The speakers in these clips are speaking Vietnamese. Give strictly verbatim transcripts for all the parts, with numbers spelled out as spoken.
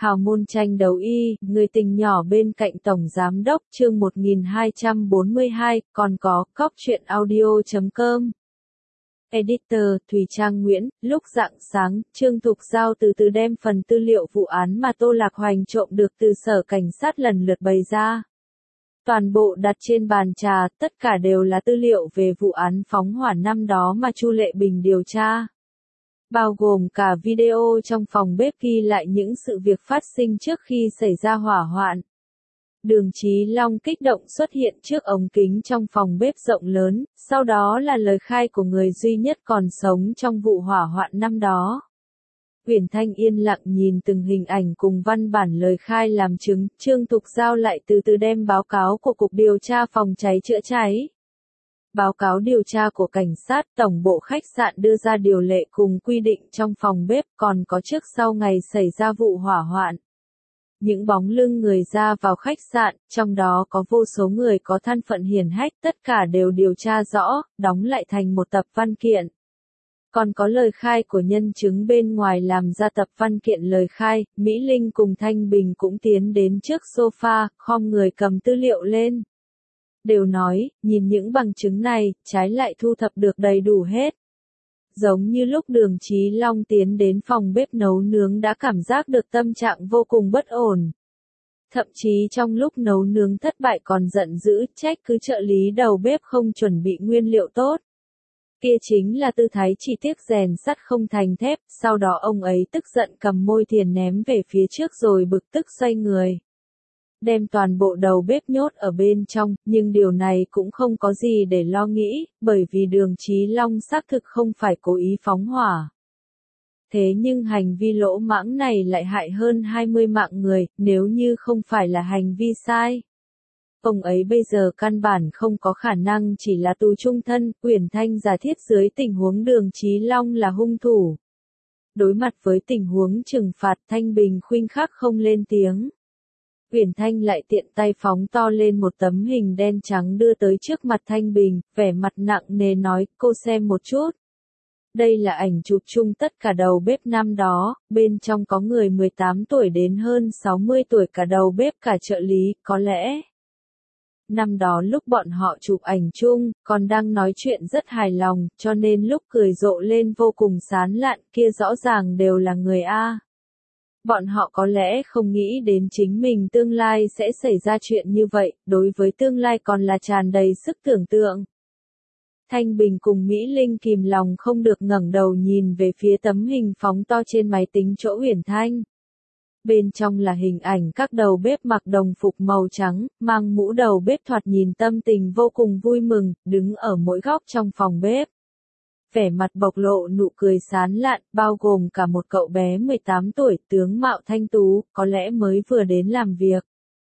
Hào môn tranh đấu y, người tình nhỏ bên cạnh Tổng Giám đốc chương một nghìn hai trăm bốn mươi hai, còn có, cóc truyện audio chấm com. Editor, Thùy Trang Nguyễn, lúc rạng sáng, Trương Thục Giao từ từ đem phần tư liệu vụ án mà Tô Lạc Hoành trộm được từ sở cảnh sát lần lượt bày ra. Toàn bộ đặt trên bàn trà, tất cả đều là tư liệu về vụ án phóng hỏa năm đó mà Chu Lệ Bình điều tra. Bao gồm cả video trong phòng bếp ghi lại những sự việc phát sinh trước khi xảy ra hỏa hoạn. Đường Chí Long kích động xuất hiện trước ống kính trong phòng bếp rộng lớn, sau đó là lời khai của người duy nhất còn sống trong vụ hỏa hoạn năm đó. Uyển Thanh yên lặng nhìn từng hình ảnh cùng văn bản lời khai làm chứng, Trương Thục Giao lại từ từ đem báo cáo của Cục Điều tra Phòng cháy chữa cháy. Báo cáo điều tra của cảnh sát tổng bộ khách sạn đưa ra điều lệ cùng quy định trong phòng bếp còn có trước sau ngày xảy ra vụ hỏa hoạn. Những bóng lưng người ra vào khách sạn, trong đó có vô số người có thân phận hiển hách, tất cả đều điều tra rõ, đóng lại thành một tập văn kiện. Còn có lời khai của nhân chứng bên ngoài làm ra tập văn kiện lời khai, Mỹ Linh cùng Thanh Bình cũng tiến đến trước sofa, khom người cầm tư liệu lên. Đều nói, nhìn những bằng chứng này, trái lại thu thập được đầy đủ hết. Giống như lúc Đường Chí Long tiến đến phòng bếp nấu nướng đã cảm giác được tâm trạng vô cùng bất ổn. Thậm chí trong lúc nấu nướng thất bại còn giận dữ trách cứ trợ lý đầu bếp không chuẩn bị nguyên liệu tốt. Kia chính là tư thái chỉ tiếc rèn sắt không thành thép, sau đó ông ấy tức giận cầm môi thiền ném về phía trước rồi bực tức xoay người. Đem toàn bộ đầu bếp nhốt ở bên trong, nhưng điều này cũng không có gì để lo nghĩ, bởi vì Đường Chí Long xác thực không phải cố ý phóng hỏa. Thế nhưng hành vi lỗ mãng này lại hại hơn hai mươi mạng người, nếu như không phải là hành vi sai. Ông ấy bây giờ căn bản không có khả năng chỉ là tù chung thân, Uyển Thanh giả thiết dưới tình huống Đường Chí Long là hung thủ. Đối mặt với tình huống trừng phạt, Thanh Bình khuynh khắc không lên tiếng. Uyển Thanh lại tiện tay phóng to lên một tấm hình đen trắng đưa tới trước mặt Thanh Bình, vẻ mặt nặng nề nói, cô xem một chút. Đây là ảnh chụp chung tất cả đầu bếp năm đó, bên trong có người mười tám tuổi đến hơn sáu mươi tuổi cả đầu bếp cả trợ lý, có lẽ. Năm đó lúc bọn họ chụp ảnh chung, còn đang nói chuyện rất hài lòng, cho nên lúc cười rộ lên vô cùng sán lạn, kia rõ ràng đều là người A. Bọn họ có lẽ không nghĩ đến chính mình tương lai sẽ xảy ra chuyện như vậy, đối với tương lai còn là tràn đầy sức tưởng tượng. Thanh Bình cùng Mỹ Linh kìm lòng không được ngẩng đầu nhìn về phía tấm hình phóng to trên máy tính chỗ Uyển Thanh. Bên trong là hình ảnh các đầu bếp mặc đồng phục màu trắng, mang mũ đầu bếp thoạt nhìn tâm tình vô cùng vui mừng, đứng ở mỗi góc trong phòng bếp. Vẻ mặt bộc lộ nụ cười sán lạn, bao gồm cả một cậu bé mười tám tuổi, tướng mạo thanh tú, có lẽ mới vừa đến làm việc.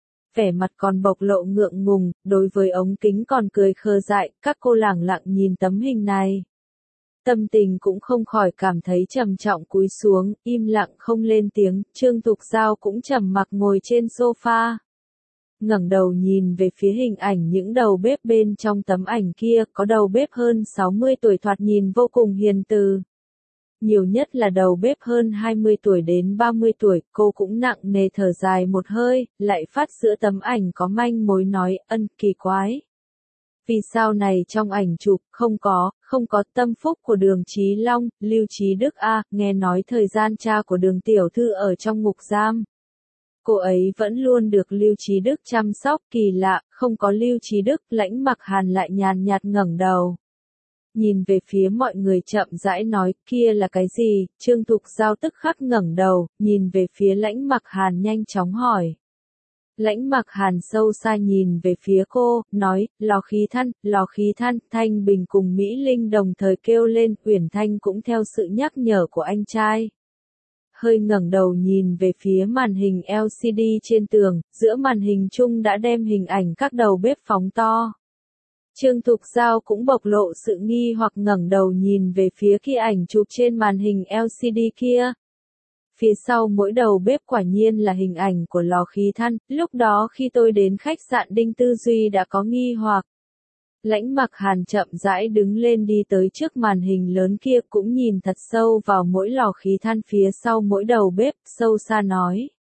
Vẻ mặt còn bộc lộ ngượng ngùng, đối với ống kính còn cười khờ dại, các cô lẳng lặng nhìn tấm hình này. Tâm tình cũng không khỏi cảm thấy trầm trọng cúi xuống, im lặng không lên tiếng, Trương Thục Giao cũng trầm mặc ngồi trên sofa. Ngẩng đầu nhìn về phía hình ảnh những đầu bếp bên trong tấm ảnh kia, có đầu bếp hơn sáu mươi tuổi thoạt nhìn vô cùng hiền từ. Nhiều nhất là đầu bếp hơn hai mươi tuổi đến ba mươi tuổi, cô cũng nặng nề thở dài một hơi, lại phát giữa tấm ảnh có manh mối nói, ân, kỳ quái. Vì sao này trong ảnh chụp, không có, không có tâm phúc của Đường Chí Long, Lưu Chí Đức A, nghe nói thời gian cha của Đường tiểu thư ở trong ngục giam. Cô ấy vẫn luôn được Lưu Chí Đức chăm sóc, kỳ lạ, không có Lưu Chí Đức, Lãnh Mặc Hàn lại nhàn nhạt ngẩng đầu. Nhìn về phía mọi người chậm rãi nói, kia là cái gì, Trương Thục Giao tức khắc ngẩng đầu, nhìn về phía Lãnh Mặc Hàn nhanh chóng hỏi. Lãnh Mặc Hàn sâu xa nhìn về phía cô, nói, lò khí than, lò khí than, Thanh Bình cùng Mỹ Linh đồng thời kêu lên, Uyển Thanh cũng theo sự nhắc nhở của anh trai. Hơi ngẩng đầu nhìn về phía màn hình L C D trên tường, giữa màn hình chung đã đem hình ảnh các đầu bếp phóng to. Trương Thục Giao cũng bộc lộ sự nghi hoặc ngẩng đầu nhìn về phía kia ảnh chụp trên màn hình L C D kia. Phía sau mỗi đầu bếp quả nhiên là hình ảnh của lò khí than, lúc đó khi tôi đến khách sạn Đinh Tư Duy đã có nghi hoặc. Lãnh Mặc Hàn chậm rãi đứng lên đi tới trước màn hình lớn kia cũng nhìn thật sâu vào mỗi lò khí than phía sau mỗi đầu bếp, sâu xa nói.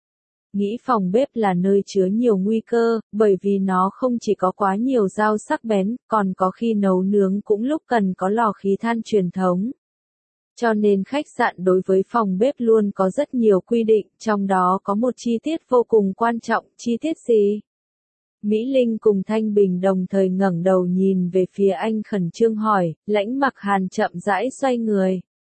nghĩ phòng bếp là nơi chứa nhiều nguy cơ, bởi vì nó không chỉ có quá nhiều dao sắc bén, còn có khi nấu nướng cũng lúc cần có lò khí than truyền thống. Cho nên khách sạn đối với phòng bếp luôn có rất nhiều quy định, trong đó có một chi tiết vô cùng quan trọng, chi tiết gì? Mỹ Linh cùng Thanh Bình đồng thời ngẩng đầu nhìn về phía anh khẩn trương hỏi, Lãnh Mặc Hàn chậm rãi xoay người.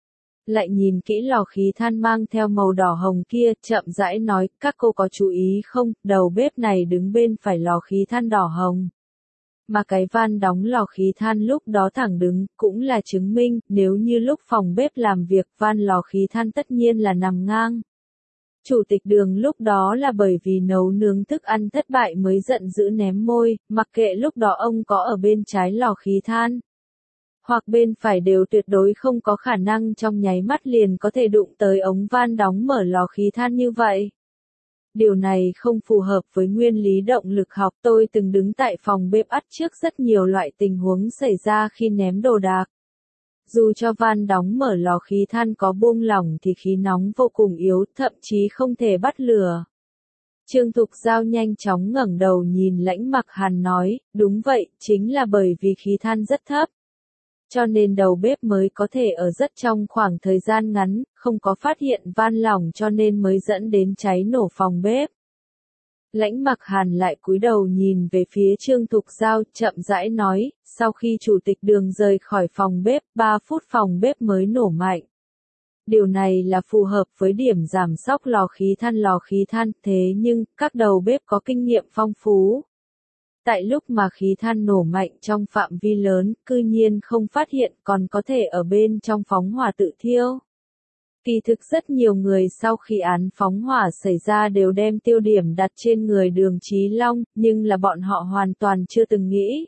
Lại nhìn kỹ lò khí than mang theo màu đỏ hồng kia, chậm rãi nói, các cô có chú ý không, đầu bếp này đứng bên phải lò khí than đỏ hồng. Mà cái van đóng lò khí than lúc đó thẳng đứng, cũng là chứng minh, nếu như lúc phòng bếp làm việc van lò khí than tất nhiên là nằm ngang. Chủ tịch Đường lúc đó là bởi vì nấu nướng thức ăn thất bại mới giận dữ ném môi, mặc kệ lúc đó ông có ở bên trái lò khí than hoặc bên phải đều tuyệt đối không có khả năng trong nháy mắt liền có thể đụng tới ống van đóng mở lò khí than như vậy. Điều này không phù hợp với nguyên lý động lực học. Tôi từng đứng tại phòng bếp ắt trước rất nhiều loại tình huống xảy ra khi ném đồ đạc. Dù cho van đóng mở lò khí than có buông lỏng thì khí nóng vô cùng yếu, thậm chí không thể bắt lửa. Trương Thục Giao nhanh chóng ngẩng đầu nhìn Lãnh Mặc Hàn nói, đúng vậy, chính là bởi vì khí than rất thấp. Cho nên đầu bếp mới có thể ở rất trong khoảng thời gian ngắn, không có phát hiện van lỏng cho nên mới dẫn đến cháy nổ phòng bếp. Lãnh Mặc Hàn lại cúi đầu nhìn về phía Trương Thục Giao, chậm rãi nói, sau khi chủ tịch Đường rời khỏi phòng bếp, ba phút phòng bếp mới nổ mạnh. Điều này là phù hợp với điểm giảm xóc lò khí than lò khí than, thế nhưng, các đầu bếp có kinh nghiệm phong phú. Tại lúc mà khí than nổ mạnh trong phạm vi lớn, cư nhiên không phát hiện còn có thể ở bên trong phóng hỏa tự thiêu. Kỳ thực rất nhiều người sau khi án phóng hỏa xảy ra đều đem tiêu điểm đặt trên người Đường Chí Long, nhưng là bọn họ hoàn toàn chưa từng nghĩ.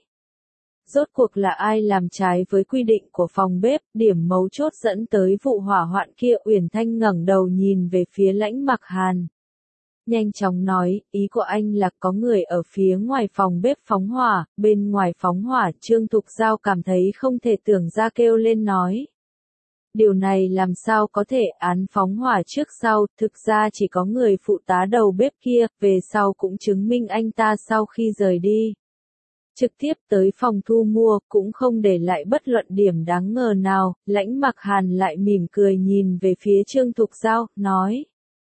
Rốt cuộc là ai làm trái với quy định của phòng bếp, điểm mấu chốt dẫn tới vụ hỏa hoạn kia. Uyển Thanh ngẩng đầu nhìn về phía Lãnh Mặc Hàn. Nhanh chóng nói, ý của anh là có người ở phía ngoài phòng bếp phóng hỏa, bên ngoài phóng hỏa. Trương Thục Giao cảm thấy không thể tưởng ra, kêu lên nói. Điều này làm sao có thể, án phóng hỏa trước sau, thực ra chỉ có người phụ tá đầu bếp kia, về sau cũng chứng minh anh ta sau khi rời đi. Trực tiếp tới phòng thu mua, cũng không để lại bất luận điểm đáng ngờ nào. Lãnh Mặc Hàn lại mỉm cười nhìn về phía Trương Thục Giao, nói.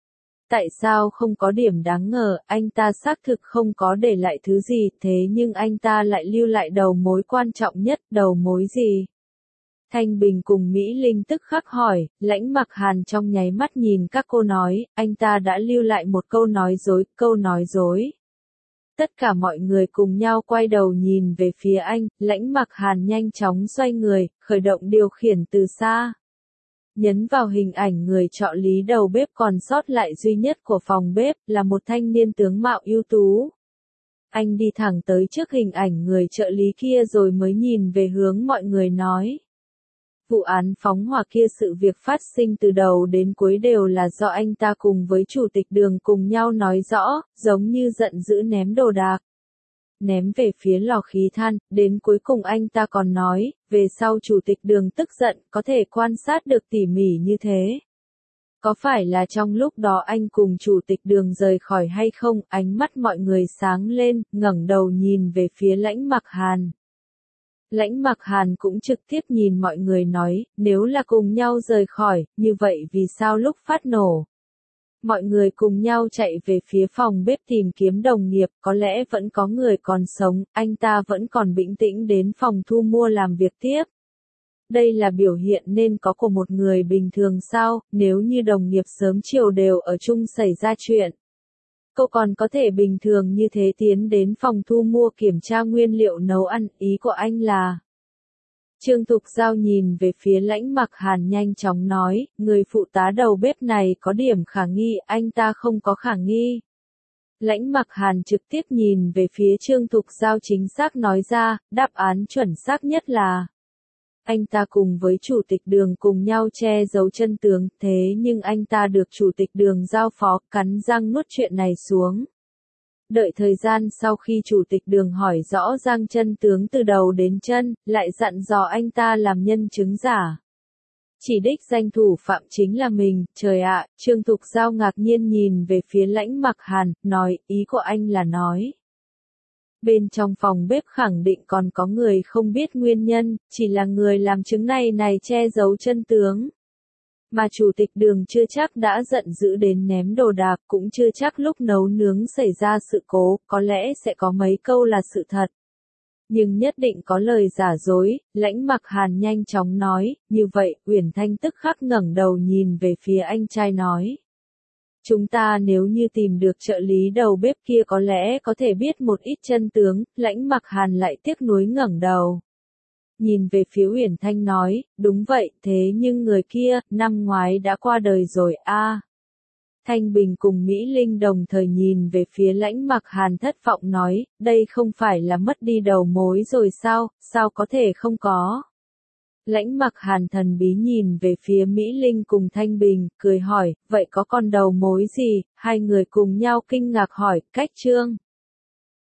Tại sao không có điểm đáng ngờ, anh ta xác thực không có để lại thứ gì, thế nhưng anh ta lại lưu lại đầu mối quan trọng nhất, đầu mối gì? Thanh Bình cùng Mỹ Linh tức khắc hỏi, Lãnh Mặc Hàn trong nháy mắt nhìn các cô nói, anh ta đã lưu lại một câu nói dối, câu nói dối. Tất cả mọi người cùng nhau quay đầu nhìn về phía anh, Lãnh Mặc Hàn nhanh chóng xoay người, khởi động điều khiển từ xa. Nhấn vào hình ảnh người trợ lý đầu bếp còn sót lại duy nhất của phòng bếp, là một thanh niên tướng mạo ưu tú. Anh đi thẳng tới trước hình ảnh người trợ lý kia rồi mới nhìn về hướng mọi người nói. Vụ án phóng hỏa kia, sự việc phát sinh từ đầu đến cuối đều là do anh ta cùng với chủ tịch Đường cùng nhau nói rõ, giống như giận dữ ném đồ đạc. Ném về phía lò khí than, đến cuối cùng anh ta còn nói, về sau chủ tịch Đường tức giận, có thể quan sát được tỉ mỉ như thế. Có phải là trong lúc đó anh cùng chủ tịch Đường rời khỏi hay không? Ánh mắt mọi người sáng lên, ngẩng đầu nhìn về phía Lãnh Mặc Hàn. Lãnh Mặc Hàn cũng trực tiếp nhìn mọi người nói, nếu là cùng nhau rời khỏi, như vậy vì sao lúc phát nổ? Mọi người cùng nhau chạy về phía phòng bếp tìm kiếm đồng nghiệp, có lẽ vẫn có người còn sống, anh ta vẫn còn bình tĩnh đến phòng thu mua làm việc tiếp. Đây là biểu hiện nên có của một người bình thường sao, nếu như đồng nghiệp sớm chiều đều ở chung xảy ra chuyện. Cậu còn có thể bình thường như thế tiến đến phòng thu mua kiểm tra nguyên liệu nấu ăn, ý của anh là. Trương Thục Giao nhìn về phía Lãnh Mặc Hàn nhanh chóng nói, người phụ tá đầu bếp này có điểm khả nghi, anh ta không có khả nghi. Lãnh Mặc Hàn trực tiếp nhìn về phía Trương Thục Giao chính xác nói ra, đáp án chuẩn xác nhất là. Anh ta cùng với chủ tịch Đường cùng nhau che giấu chân tướng, thế nhưng anh ta được chủ tịch Đường giao phó, cắn răng nuốt chuyện này xuống. Đợi thời gian sau khi chủ tịch Đường hỏi rõ ràng chân tướng từ đầu đến chân, lại dặn dò anh ta làm nhân chứng giả. Chỉ đích danh thủ phạm chính là mình, trời ạ, Trương Thục Giao ngạc nhiên nhìn về phía Lãnh Mặc Hàn, nói, ý của anh là nói. Bên trong phòng bếp khẳng định còn có người không biết nguyên nhân, chỉ là người làm chứng này này che giấu chân tướng. Mà chủ tịch Đường chưa chắc đã giận dữ đến ném đồ đạc, cũng chưa chắc lúc nấu nướng xảy ra sự cố, có lẽ sẽ có mấy câu là sự thật. Nhưng nhất định có lời giả dối, Lãnh Mặc Hàn nhanh chóng nói, như vậy, Uyển Thanh tức khắc ngẩng đầu nhìn về phía anh trai nói. Chúng ta nếu như tìm được trợ lý đầu bếp kia có lẽ có thể biết một ít chân tướng, Lãnh Mặc Hàn lại tiếc nuối ngẩng đầu. Nhìn về phía Uyển Thanh nói, đúng vậy, thế nhưng người kia, năm ngoái đã qua đời rồi a. À. Thanh Bình cùng Mỹ Linh đồng thời nhìn về phía Lãnh Mặc Hàn thất vọng nói, đây không phải là mất đi đầu mối rồi sao, sao có thể không có. Lãnh Mặc Hàn thần bí nhìn về phía Mỹ Linh cùng Thanh Bình, cười hỏi, vậy có con đầu mối gì, hai người cùng nhau kinh ngạc hỏi, cách Trương.